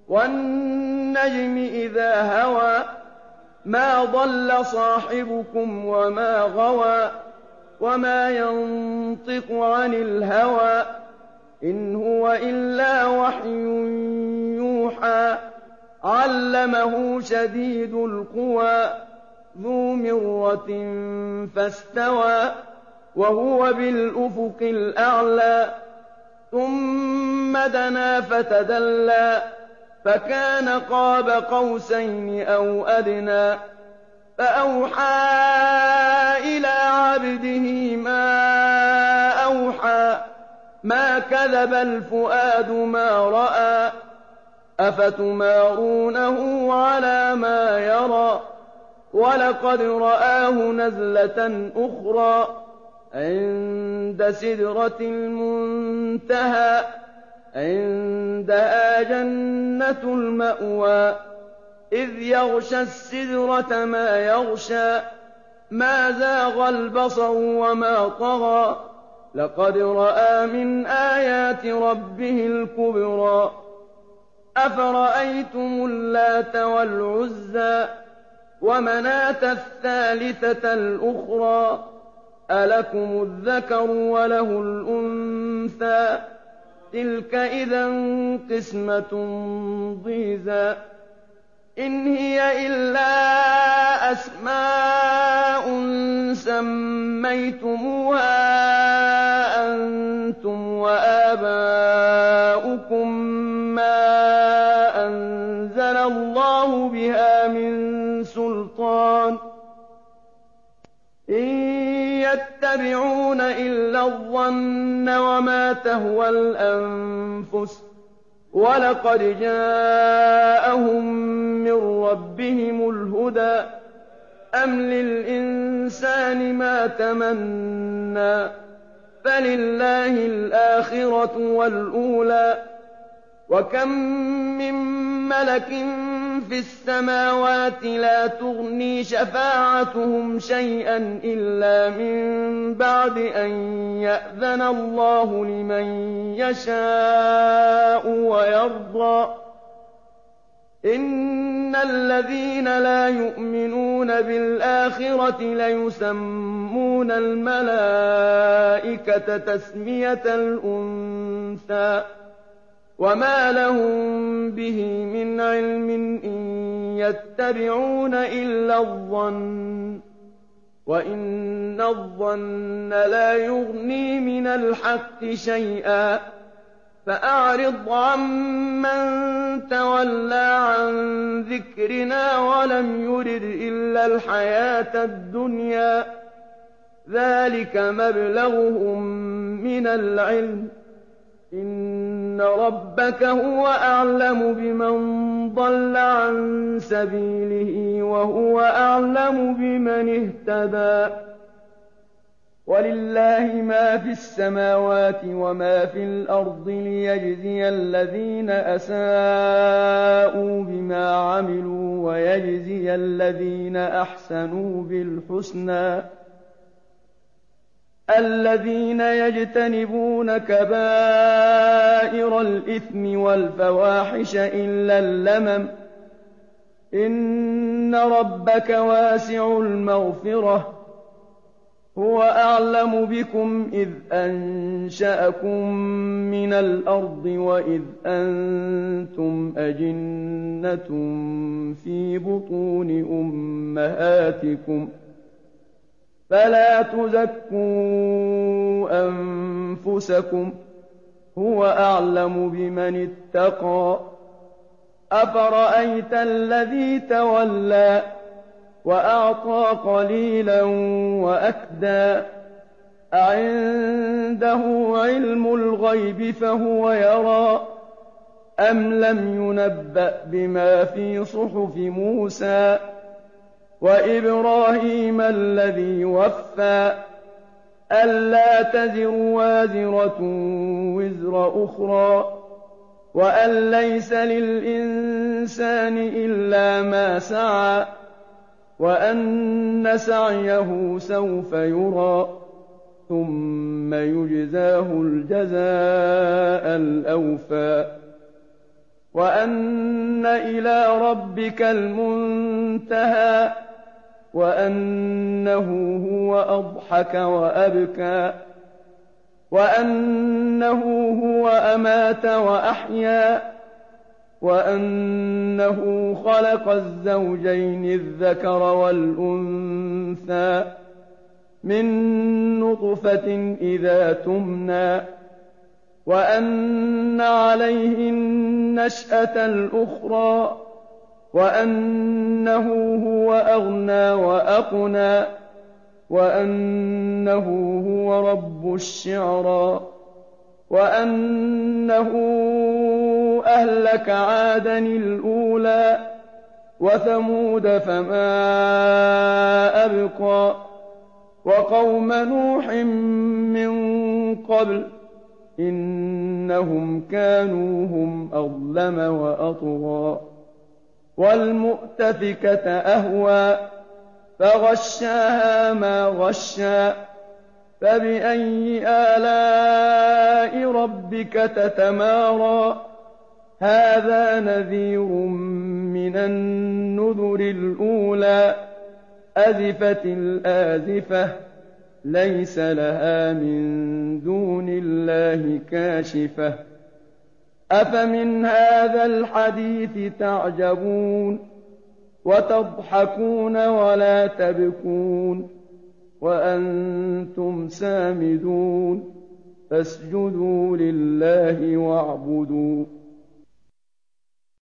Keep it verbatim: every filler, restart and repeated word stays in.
وَالنَّجْمِ إِذَا هَوَىٰ مَا ضَلَّ صَاحِبُكُمْ وَمَا غَوَىٰ وَمَا يَنطِقُ عَنِ الْهَوَىٰ إِنْ هُوَ إِلَّا وَحْيٌ يُوحَىٰ عَلَّمَهُ شَدِيدُ الْقُوَىٰ ذُو مِرَّةٍ فَاسْتَوَىٰ وَهُوَ بِالْأُفُقِ الْأَعْلَىٰ ثُمَّ دَنَا فَتَدَلَّىٰ فَكَانَ قَابَ قَوْسَيْنِ أَوْ أَدْنَىٰ فَأَوْحَىٰ إِلَىٰ عَبْدِهِ مَا أَوْحَىٰ مَا كَذَبَ الْفُؤَادُ مَا رَأَىٰ أَفَتُمَارُونَهُ عَلَىٰ مَا يَرَىٰ وَلَقَدْ رَآهُ نَزْلَةً أُخْرَىٰ عِندَ سِدْرَةِ الْمُنتَهَىٰ عِندَهَا جَنَّةُ الْمَأْوَىٰ إِذْ يَغْشَى السِّدْرَةَ مَا يَغْشَىٰ مَا زَاغَ الْبَصَرُ وَمَا طَغَىٰ لَقَدْ رَأَىٰ مِنْ آيَاتِ رَبِّهِ الْكُبْرَىٰ أَفَرَأَيْتُمُ اللَّاتَ وَالْعُزَّىٰ وَمَنَاةَ الثَّالِثَةَ الْأُخْرَىٰ أَلَكُمُ الذَّكَرُ وَلَهُ الْأُنثَىٰ تِلْكَ إِذًا قِسْمَةٌ ضِيزَىٰ إِنْ هِيَ إِلَّا أَسْمَاءٌ سَمَّيْتُمُوهَا أَنتُمْ وَآبَاؤُكُم مَّا أَنزَلَ اللَّهُ بِهَا مِن سُلْطَانٍ إِن يَتَّبِعُونَ إِلَّا الظَّنَّ وَمَا تَهْوَى الْأَنفُسُ وَلَقَدْ جَاءَهُم مِّن رَّبِّهِمُ الْهُدَىٰ أَمْ لِلْإِنسَانِ مَا تَمَنَّىٰ فَلِلَّهِ الْآخِرَةُ وَالْأُولَىٰ وَكَم مِّن مَّلَكٍ فِي السَّمَاوَاتِ لَا تُغْنِي شَفَاعَتُهُمْ شَيْئًا إِلَّا مِن بَعْدِ أَن يَأْذَنَ اللَّهُ لِمَن يَشَاءُ وَيَرْضَىٰ إِنَّ الَّذِينَ لَا يُؤْمِنُونَ بِالْآخِرَةِ لَيُسَمُّونَ الْمَلَائِكَةَ تَسْمِيَةَ الْأُنثَىٰ وَمَا لَهُم بِهِ مِنْ عِلْمٍ إِن يَتَّبِعُونَ إِلَّا الظَّنَّ وَإِنَّ الظَّنَّ لَا يُغْنِي مِنَ الْحَقِّ شَيْئًا فَأَعْرِضْ عَمَّن تَوَلَّىٰ عَن ذِكْرِنَا وَلَمْ يُرِدْ إِلَّا الْحَيَاةَ الدُّنْيَا ذَٰلِكَ مَبْلَغُهُم مِّنَ الْعِلْمِ إِنَّ رَبَّكَ هُوَ أَعْلَمُ بِمَن ضَلَّ عَن سَبِيلِهِ وَهُوَ أَعْلَمُ بِمَنِ اهْتَدَىٰ وَلِلَّهِ مَا فِي السَّمَاوَاتِ وَمَا فِي الْأَرْضِ لِيَجْزِيَ الَّذِينَ أَسَاءُوا بِمَا عَمِلُوا وَيَجْزِيَ الَّذِينَ أَحْسَنُوا بِالْحُسْنَىٰ الَّذِينَ يَجْتَنِبُونَ كَبَائِرَ الْإِثْمِ وَالْفَوَاحِشَ إِلَّا اللَّمَمَ إِنَّ رَبَّكَ وَاسِعُ الْمَغْفِرَةِ هُوَ أَعْلَمُ بِكُمْ إِذْ أَنشَأَكُم مِّنَ الْأَرْضِ وَإِذْ أَنتُمْ أَجِنَّةٌ فِي بُطُونِ أُمَّهَاتِكُمْ فَلَا تُزَكُّوا أَنفُسَكُمْ هُوَ أَعْلَمُ بِمَنِ اتَّقَىٰ أَفَرَأَيْتَ الَّذِي تَوَلَّىٰ وَأَعْطَىٰ قَلِيلًا وَأَكْدَىٰ أَعِندَهُ عِلْمُ الْغَيْبِ فَهُوَ يَرَىٰ أَمْ لَمْ يُنَبَّأْ بِمَا فِي صُحُفِ مُوسَىٰ وَإِبْرَاهِيمَ الَّذِي وَفَّىٰ أَلَّا تَزِرُ وَازِرَةٌ وِزْرَ أُخْرَىٰ وَأَن لَّيْسَ لِلْإِنسَانِ إِلَّا مَا سَعَىٰ وَأَنَّ سَعْيَهُ سَوْفَ يُرَىٰ ثُمَّ يُجْزَاهُ الْجَزَاءَ الْأَوْفَىٰ وَأَنَّ إِلَىٰ رَبِّكَ الْمُنتَهَىٰ وَأَنَّهُ هُوَ أَضْحَكَ وَأَبْكَىٰ وَأَنَّهُ هُوَ أَمَاتَ وَأَحْيَا وَأَنَّهُ خَلَقَ الزَّوْجَيْنِ الذَّكَرَ وَالْأُنثَىٰ مِن نُّطْفَةٍ إِذَا تُمْنَىٰ وَأَنَّ عَلَيْهِ النَّشْأَةَ الْأُخْرَىٰ وَأَنَّهُ هُوَ أَغْنَىٰ وَأَقْنَىٰ وَأَنَّهُ هُوَ رَبُّ الشِّعْرَىٰ وَأَنَّهُ أَهْلَكَ عَادًا الْأُولَىٰ وَثَمُودَ فَمَا أَبْقَىٰ وَقَوْمَ نُوحٍ مِّن قَبْلُ ۖ إِنَّهُمْ كَانُوا هُمْ أَظْلَمَ وَأَطْغَىٰ وَالْمُؤْتَفِكَةَ أَهْوَىٰ فَغَشَّاهَا مَا غَشَّىٰ فَبِأَيِّ آلَاءِ رَبِّكَ تَتَمَارَىٰ هَٰذَا نَذِيرٌ مِّنَ النُّذُرِ الْأُولَىٰ أَزِفَتِ الْآزِفَةُ لَيْسَ لَهَا مِن دُونِ اللَّهِ كَاشِفَةٌ أَفَمِنْ هَٰذَا الْحَدِيثِ تَعْجَبُونَ وَتَضْحَكُونَ وَلَا تَبْكُونَ وَأَنتُمْ سَامِدُونَ فَاسْجُدُوا لِلَّهِ وَاعْبُدُوا